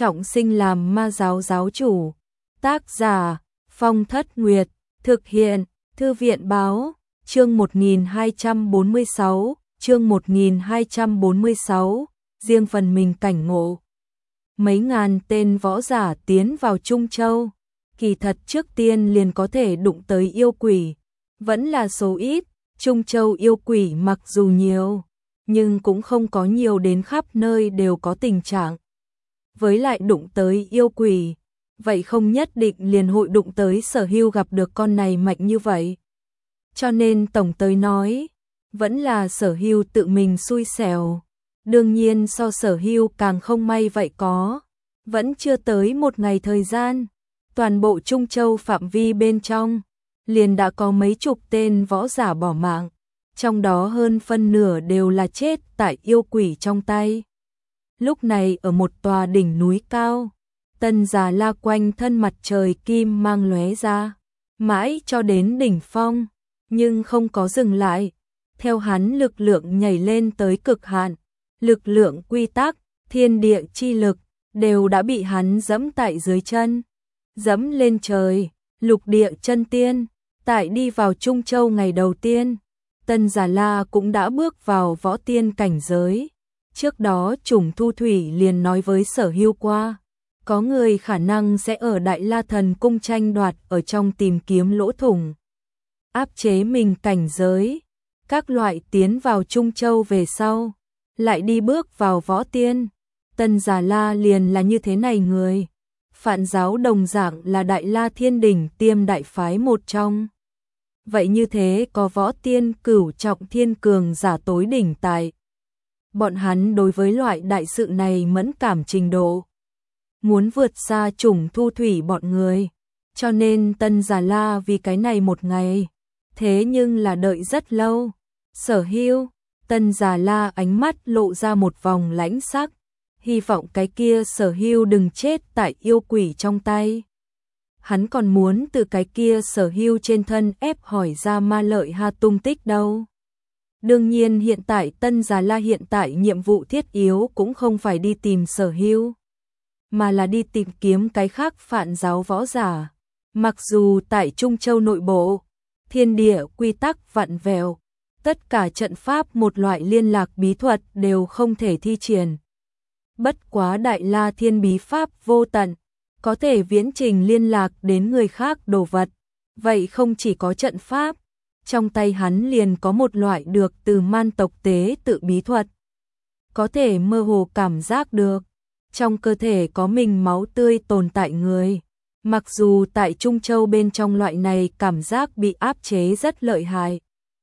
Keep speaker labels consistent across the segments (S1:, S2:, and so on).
S1: trọng sinh làm ma giáo giáo chủ. Tác giả Phong Thất Nguyệt, thực hiện Thư viện Báo, chương 1246, chương 1246, riêng phần mình cảnh ngộ. Mấy ngàn tên võ giả tiến vào Trung Châu, kỳ thật trước tiên liền có thể đụng tới yêu quỷ, vẫn là số ít. Trung Châu yêu quỷ mặc dù nhiều, nhưng cũng không có nhiều đến khắp nơi đều có tình trạng. Với lại đụng tới yêu quỷ, vậy không nhất định liền hội đụng tới Sở Hưu gặp được con này mạnh như vậy. Cho nên tổng tới nói, vẫn là Sở Hưu tự mình xui xẻo. Đương nhiên so Sở Hưu càng không may vậy có. Vẫn chưa tới một ngày thời gian, toàn bộ Trung Châu phạm vi bên trong, liền đã có mấy chục tên võ giả bỏ mạng, trong đó hơn phân nửa đều là chết tại yêu quỷ trong tay. Lúc này ở một tòa đỉnh núi cao, Tân Già La quanh thân mặt trời kim mang lóe ra, mãi cho đến đỉnh phong, nhưng không có dừng lại. Theo hắn lực lượng nhảy lên tới cực hạn, lực lượng quy tắc, thiên địa chi lực đều đã bị hắn dẫm tại dưới chân. Dẫm lên trời, lục địa chân tiên, tại đi vào Trung Châu ngày đầu tiên, Tân Già La cũng đã bước vào võ tiên cảnh giới. Trước đó Trùng Thu Thủy liền nói với Sở Hưu qua, có người khả năng sẽ ở Đại La Thần Cung tranh đoạt ở trong tìm kiếm lỗ thủng, áp chế mình cảnh giới. Các loại tiến vào Trung Châu về sau, lại đi bước vào võ tiên. Tân Già La liền là như thế này người. Phạn giáo đồng dạng là Đại La Thiên Đỉnh Tiêm đại phái một trong. Vậy như thế có võ tiên cửu trọng thiên cường giả tối đỉnh tại. Bọn hắn đối với loại đại sự này mẫn cảm trình độ, muốn vượt xa Trùng Thu Thủy bọn người. Cho nên Tân Già La vì cái này một ngày, thế nhưng là đợi rất lâu. Sở Hưu, Tân Già La ánh mắt lộ ra một vòng lãnh sắc, hy vọng cái kia Sở Hưu đừng chết tại yêu quỷ trong tay. Hắn còn muốn từ cái kia Sở Hưu trên thân ép hỏi ra Ma Lợi Ha tung tích đâu. Đương nhiên hiện tại Tân Già La hiện tại nhiệm vụ thiết yếu cũng không phải đi tìm Sở Hưu, mà là đi tìm kiếm cái khác phạn giáo võ giả. Mặc dù tại Trung Châu nội bộ, thiên địa quy tắc vặn vẹo, tất cả trận pháp một loại liên lạc bí thuật đều không thể thi triển. Bất quá Đại La Thiên bí pháp vô tận, có thể viễn trình liên lạc đến người khác đồ vật. Vậy không chỉ có trận pháp, trong tay hắn liền có một loại được từ man tộc tế tự bí thuật. Có thể mơ hồ cảm giác được, trong cơ thể có mình máu tươi tồn tại người. Mặc dù tại Trung Châu bên trong loại này cảm giác bị áp chế rất lợi hại.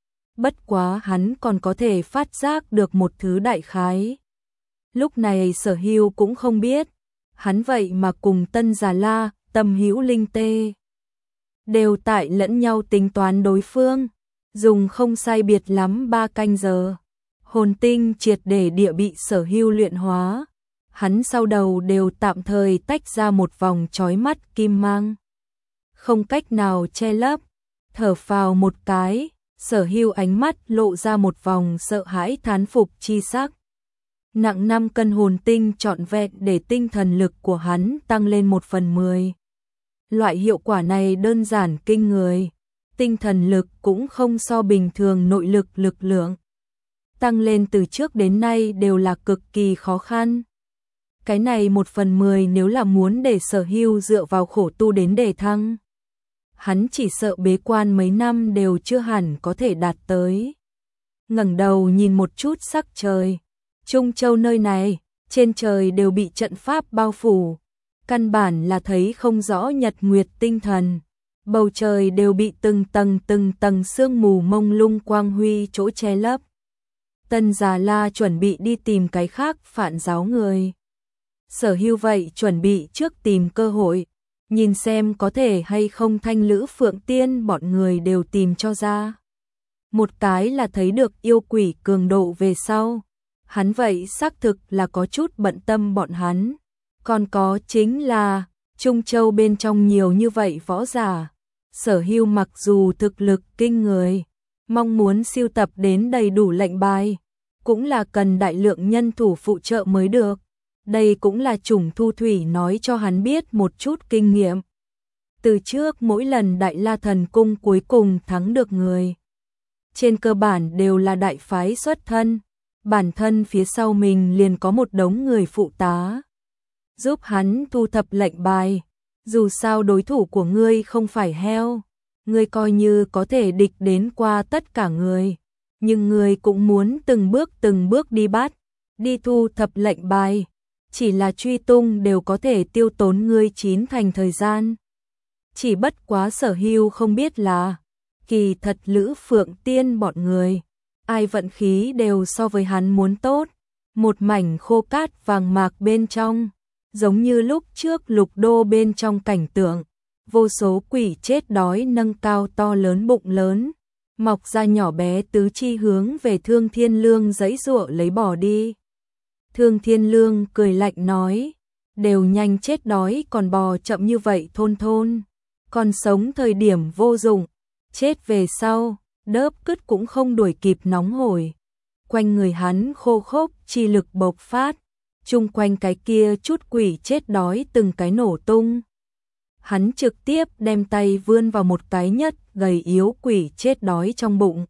S1: Bất quá hắn còn có thể phát giác được một thứ đại khái. Lúc này Sở Hưu cũng không biết, hắn vậy mà cùng Tân Già La, Tâm Hữu Linh Tê đều tại lẫn nhau tính toán đối phương, dùng không sai biệt lắm 3 canh giờ. Hồn tinh triệt để địa bị Sở Hưu luyện hóa, hắn sau đầu đều tạm thời tách ra một vòng chói mắt kim mang, không cách nào che lấp. Thở phào một cái, Sở Hưu ánh mắt lộ ra một vòng sợ hãi thán phục chi sắc. Nặng 5 cân hồn tinh trọn vẹn để tinh thần lực của hắn tăng lên 1/10. Loại hiệu quả này đơn giản kinh người, tinh thần lực cũng không so bình thường nội lực lực lượng tăng lên từ trước đến nay đều là cực kỳ khó khăn. Cái này 1/10 nếu là muốn để Sở Hưu dựa vào khổ tu đến đề thăng, hắn chỉ sợ bế quan mấy năm đều chưa hẳn có thể đạt tới. Ngẩng đầu nhìn một chút sắc trời, Trung Châu nơi này, trên trời đều bị trận pháp bao phủ, căn bản là thấy không rõ nhật nguyệt tinh thần. Bầu trời đều bị từng tầng sương mù mông lung quang huy chỗ che lấp. Tân Già La chuẩn bị đi tìm cái khác phạn giáo người. Sở Hưu vậy chuẩn bị trước tìm cơ hội, nhìn xem có thể hay không Thanh Lữ Phượng Tiên bọn người đều tìm cho ra. Một cái là thấy được yêu quỷ cường độ về sau, hắn vậy xác thực là có chút bận tâm bọn hắn. Còn có chính là, Trung Châu bên trong nhiều như vậy võ giả. Sở Hưu mặc dù thực lực kinh người, mong muốn sưu tập đến đầy đủ lệnh bài, cũng là cần đại lượng nhân thủ phụ trợ mới được. Đây cũng là chủng Thu Thủy nói cho hắn biết một chút kinh nghiệm. Từ trước mỗi lần Đại La Thần Cung cuối cùng thắng được người, trên cơ bản đều là đại phái xuất thân, bản thân phía sau mình liền có một đống người phụ tá, giúp hắn thu thập lệnh bài. Dù sao đối thủ của ngươi không phải heo, ngươi coi như có thể địch đến qua tất cả người, nhưng ngươi cũng muốn từng bước đi bắt, đi thu thập lệnh bài, chỉ là truy tung đều có thể tiêu tốn ngươi 9 thành thời gian. Chỉ bất quá Sở Hưu không biết là, kỳ thật Lữ Phượng Tiên bọn người, ai vận khí đều so với hắn muốn tốt, một mảnh khô cát vàng mạc bên trong, giống như lúc trước Lục Đô bên trong cảnh tượng, vô số quỷ chết đói nâng cao to lớn bụng lớn, mọc ra nhỏ bé tứ chi hướng về Thương Thiên Lương giãy giụa lấy bỏ đi. Thương Thiên Lương cười lạnh nói, đều nhanh chết đói còn bò chậm như vậy thôn, còn sống thời điểm vô dụng, chết về sau, đớp cứt cũng không đuổi kịp nóng hổi. Quanh người hắn khô khốc chi lực bộc phát, chung quanh cái kia chút quỷ chết đói từng cái nổ tung. Hắn trực tiếp đem tay vươn vào một cái nhất gầy yếu quỷ chết đói trong bụng,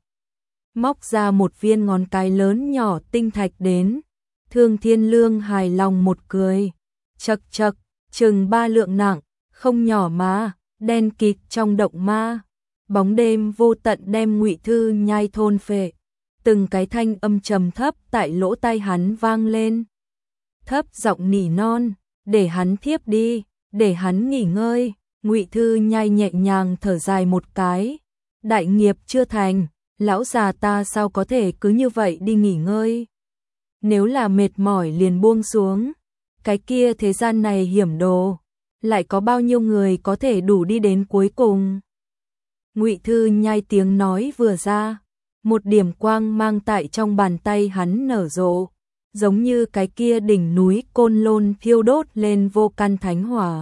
S1: móc ra một viên ngón cái lớn nhỏ tinh thạch đến. Thương Thiên Lương hài lòng một cười, chậc chậc, chừng 3 lượng nặng, không nhỏ mà, đen kịt trong động ma, bóng đêm vô tận đem Ngụy Thư nhai thôn phệ. Từng cái thanh âm trầm thấp tại lỗ tai hắn vang lên. Thấp giọng nỉ non, để hắn thiếp đi, để hắn nghỉ ngơi. Ngụy Thư nhai nhẹ nhàng thở dài một cái, đại nghiệp chưa thành, lão già ta sao có thể cứ như vậy đi nghỉ ngơi. Nếu là mệt mỏi liền buông xuống, cái kia thế gian này hiểm đồ, lại có bao nhiêu người có thể đủ đi đến cuối cùng. Ngụy Thư nhai tiếng nói vừa ra, một điểm quang mang tại trong bàn tay hắn nở rộ, giống như cái kia đỉnh núi Côn Lôn thiêu đốt lên vô căn thánh hỏa,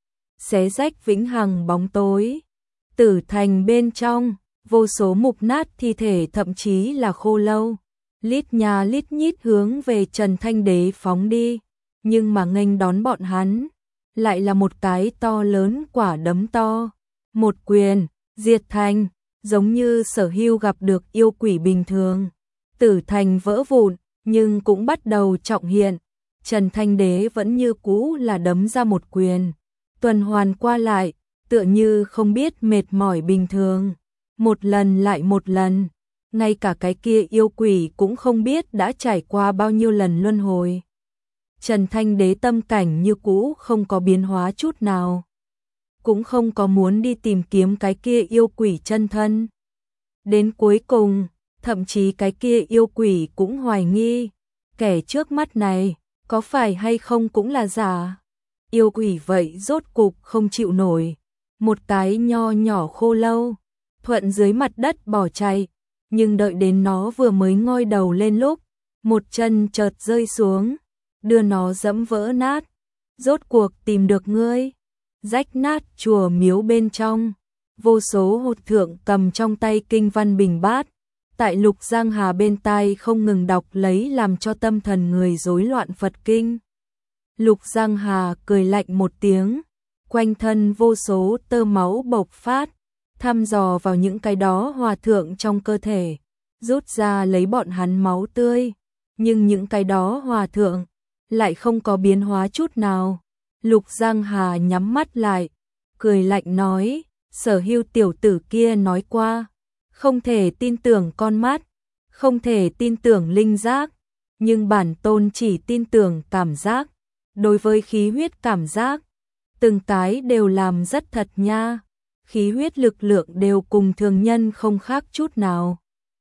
S1: xé rách vĩnh hằng bóng tối. Tử thành bên trong, vô số mục nát thi thể thậm chí là khô lâu, lít nhà lít nhít hướng về Trần Thanh Đế phóng đi, nhưng mà nghênh đón bọn hắn lại là một cái to lớn quả đấm to, một quyền diệt thành, giống như Sở Hưu gặp được yêu quỷ bình thường. Tử thành vỡ vụn, nhưng cũng bắt đầu trọng hiện. Trần Thanh Đế vẫn như cũ là đấm ra một quyền, tuần hoàn qua lại, tựa như không biết mệt mỏi bình thường, một lần lại một lần. Ngay cả cái kia yêu quỷ cũng không biết đã trải qua bao nhiêu lần luân hồi. Trần Thanh Đế tâm cảnh như cũ không có biến hóa chút nào, cũng không có muốn đi tìm kiếm cái kia yêu quỷ chân thân. Đến cuối cùng, thậm chí cái kia yêu quỷ cũng hoài nghi, kẻ trước mắt này, có phải hay không cũng là giả. Yêu quỷ vậy rốt cục không chịu nổi, một cái nho nhỏ khô lâu, thuận dưới mặt đất bỏ chạy, nhưng đợi đến nó vừa mới ngoi đầu lên lúc, một chân chợt rơi xuống, đưa nó dẫm vỡ nát. Rốt cuộc tìm được ngươi. Rách nát chùa miếu bên trong, vô số hột thượng cầm trong tay kinh văn bình bát, tại Lục Giang Hà bên tai không ngừng đọc lấy làm cho tâm thần người rối loạn Phật kinh. Lục Giang Hà cười lạnh một tiếng, quanh thân vô số tơ máu bộc phát, thăm dò vào những cái đó hòa thượng trong cơ thể, rút ra lấy bọn hắn máu tươi, nhưng những cái đó hòa thượng lại không có biến hóa chút nào. Lục Giang Hà nhắm mắt lại, cười lạnh nói, Sở Hưu tiểu tử kia nói qua, không thể tin tưởng con mắt, không thể tin tưởng linh giác, nhưng bản tôn chỉ tin tưởng cảm giác. Đối với khí huyết cảm giác, từng cái đều làm rất thật nha, khí huyết lực lượng đều cùng thường nhân không khác chút nào.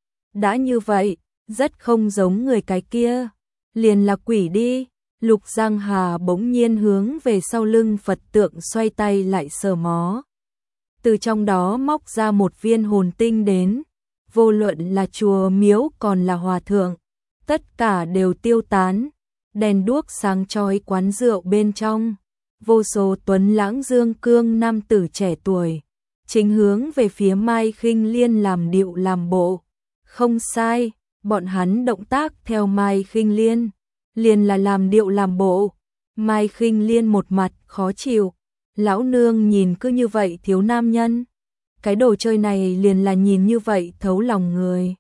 S1: Đã như vậy, rất không giống người cái kia, liền là quỷ đi. Lục Giang Hà bỗng nhiên hướng về sau lưng Phật tượng xoay tay lại sờ mó. Từ trong đó móc ra một viên hồn tinh đến, vô luận là chùa miếu còn là hòa thượng, tất cả đều tiêu tán, đèn đuốc sáng chói quán rượu bên trong, vô số tuấn lãng dương cương nam tử trẻ tuổi, chính hướng về phía Mai Khinh Liên làm điệu làm bộ. Không sai, bọn hắn động tác theo Mai Khinh Liên, liền là làm điệu làm bộ, Mai Khinh Liên một mặt khó chịu, lão nương nhìn cứ như vậy thiếu nam nhân. Cái đồ chơi này liền là nhìn như vậy thấu lòng người.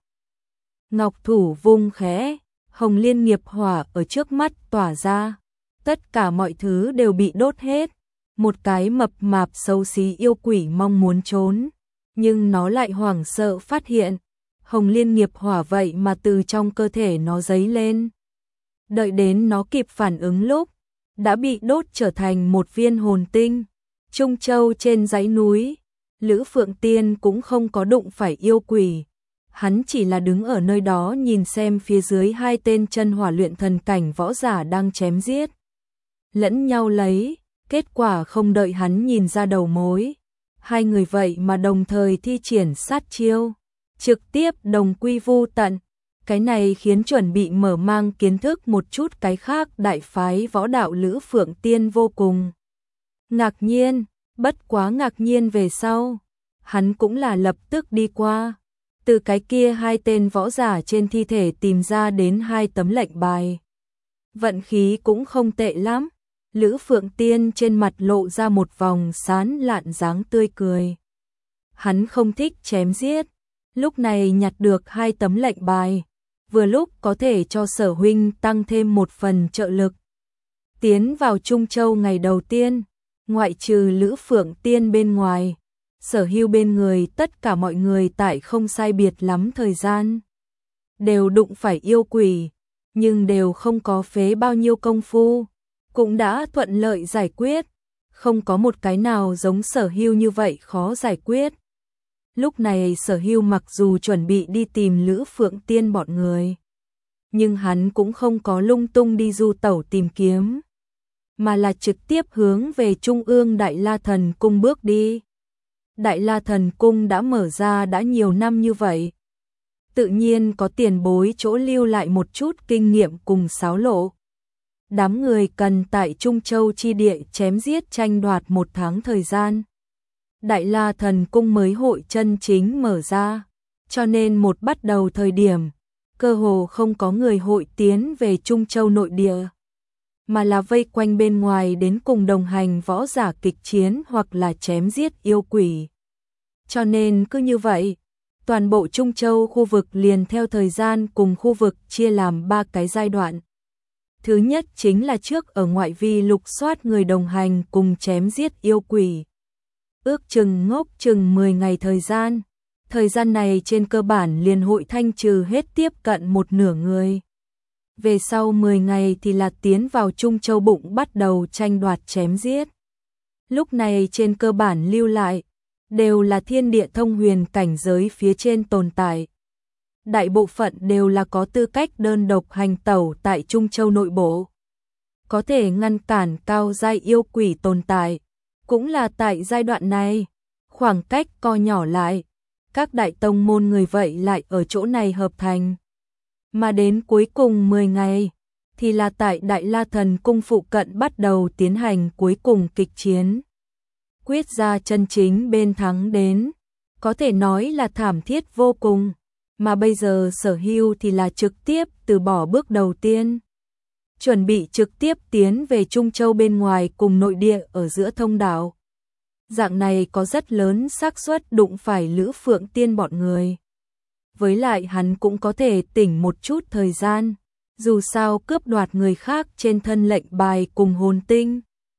S1: Ngọc thủ vung khẽ, hồng liên nghiệp hỏa ở trước mắt tỏa ra. Tất cả mọi thứ đều bị đốt hết. Một cái mập mạp xấu xí yêu quỷ mong muốn trốn, nhưng nó lại hoảng sợ phát hiện. Hồng liên nghiệp hỏa vậy mà từ trong cơ thể nó dấy lên. Đợi đến nó kịp phản ứng lúc, đã bị đốt trở thành một viên hồn tinh. Trung Châu trên dãy núi, Lữ Phượng Tiên cũng không có đụng phải yêu quỷ. Hắn chỉ là đứng ở nơi đó nhìn xem phía dưới hai tên chân hỏa luyện thần cảnh võ giả đang chém giết lẫn nhau lấy, kết quả không đợi hắn nhìn ra đầu mối. Hai người vậy mà đồng thời thi triển sát chiêu, trực tiếp đồng quy vu tận. Cái này khiến chuẩn bị mở mang kiến thức một chút cái khác đại phái võ đạo Lữ Phượng Tiên vô cùng ngạc nhiên, bất quá ngạc nhiên về sau. Hắn cũng là lập tức đi qua, từ cái kia hai tên võ giả trên thi thể tìm ra đến hai tấm lệnh bài. Vận khí cũng không tệ lắm. Lữ Phượng Tiên trên mặt lộ ra một vòng sán lạn dáng tươi cười. Hắn không thích chém giết, lúc này nhặt được hai tấm lệnh bài, vừa lúc có thể cho Sở huynh tăng thêm một phần trợ lực. Tiến vào Trung Châu ngày đầu tiên, ngoại trừ Lữ Phượng Tiên bên ngoài, Sở Hưu bên người tất cả mọi người tại không sai biệt lắm thời gian đều đụng phải yêu quỷ, nhưng đều không có phế bao nhiêu công phu, cũng đã thuận lợi giải quyết, không có một cái nào giống Sở Hưu như vậy khó giải quyết. Lúc này Sở Hưu mặc dù chuẩn bị đi tìm Lữ Phượng Tiên bọn người, nhưng hắn cũng không có lung tung đi du tẩu tìm kiếm, mà là trực tiếp hướng về Trung ương Đại La Thần Cung bước đi. Đại La Thần Cung đã mở ra đã nhiều năm như vậy, tự nhiên có tiền bối chỗ lưu lại một chút kinh nghiệm cùng xáo lộ. Đám người cần tại Trung Châu chi địa chém giết tranh đoạt một tháng thời gian. Đại La Thần Cung mới hội chân chính mở ra, cho nên một bắt đầu thời điểm, cơ hồ không có người hội tiến về Trung Châu nội địa, mà là vây quanh bên ngoài đến cùng đồng hành võ giả kịch chiến hoặc là chém giết yêu quỷ. Cho nên cứ như vậy, toàn bộ Trung Châu khu vực liền theo thời gian cùng khu vực chia làm 3 cái giai đoạn. Thứ nhất chính là trước ở ngoại vi lục soát người đồng hành cùng chém giết yêu quỷ. Ước chừng ngốc chừng 10 ngày thời gian. Thời gian này trên cơ bản liền hội thanh trừ hết tiếp cận một nửa người. Về sau 10 ngày thì là tiến vào Trung Châu bụng bắt đầu tranh đoạt chém giết. Lúc này trên cơ bản lưu lại, đều là thiên địa thông huyền cảnh giới phía trên tồn tại. Đại bộ phận đều là có tư cách đơn độc hành tẩu tại Trung Châu nội bộ. Có thể ngăn cản cao giai yêu quỷ tồn tại. Cũng là tại giai đoạn này, khoảng cách co nhỏ lại, các đại tông môn người vậy lại ở chỗ này hợp thành. Mà đến cuối cùng 10 ngày, thì là tại Đại La Thần Cung phụ cận bắt đầu tiến hành cuối cùng kịch chiến. Quyết ra chân chính bên thắng đến, có thể nói là thảm thiết vô cùng, mà bây giờ Sở Hưu thì là trực tiếp từ bỏ bước đầu tiên. Chuẩn bị trực tiếp tiến về Trung Châu bên ngoài cùng nội địa ở giữa thông đạo. Dạng này có rất lớn xác suất đụng phải Lữ Phượng Tiên bọn người. Với lại hắn cũng có thể tỉnh một chút thời gian, dù sao cướp đoạt người khác trên thân lệnh bài cùng hồn tinh.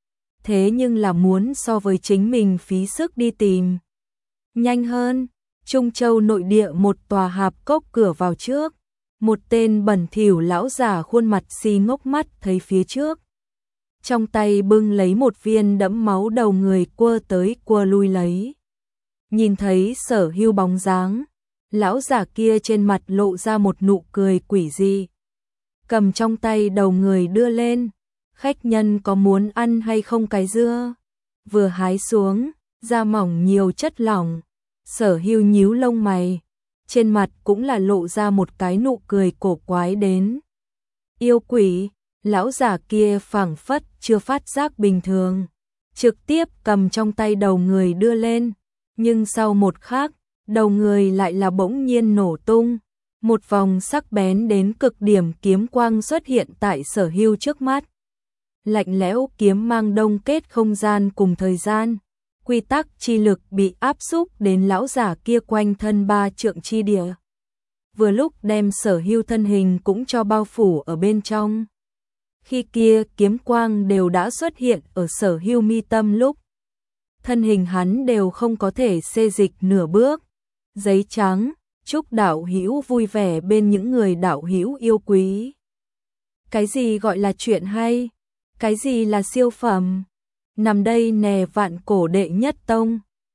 S1: Thế nhưng là muốn so với chính mình phí sức đi tìm. Nhanh hơn, Trung Châu nội địa một tòa hạp cốc cửa vào trước. Một tên bẩn thỉu lão già khuôn mặt xi ngốc mắt thấy phía trước. Trong tay bưng lấy một viên đẫm máu đầu người quơ tới quơ lui lấy. Nhìn thấy Sở Hưu bóng dáng, lão già kia trên mặt lộ ra một nụ cười quỷ dị. Cầm trong tay đầu người đưa lên, khách nhân có muốn ăn hay không cái dưa? Vừa hái xuống, da mỏng nhiều chất lỏng. Sở Hưu nhíu lông mày, trên mặt cũng là lộ ra một cái nụ cười cổ quái đến. Yêu quỷ, lão già kia phảng phất chưa phát giác bình thường, trực tiếp cầm trong tay đầu người đưa lên, nhưng sau một khắc, đầu người lại là bỗng nhiên nổ tung, một vòng sắc bén đến cực điểm kiếm quang xuất hiện tại Sở Hưu trước mắt. lạnh lẽo kiếm mang đông kết không gian cùng thời gian. Quy tắc chi lực bị áp xúc đến lão giả kia quanh thân 3 trượng chi địa. Vừa lúc đem Sở Hưu thân hình cũng cho bao phủ ở bên trong. Khi kia kiếm quang đều đã xuất hiện ở Sở Hưu mi tâm lúc. Thân hình hắn đều không có thể xê dịch nửa bước. Giấy trắng, chúc đạo hữu vui vẻ bên những người đạo hữu yêu quý. Cái gì gọi là chuyện hay? Cái gì là siêu phẩm? Nằm đây nè Vạn Cổ đệ nhất tông.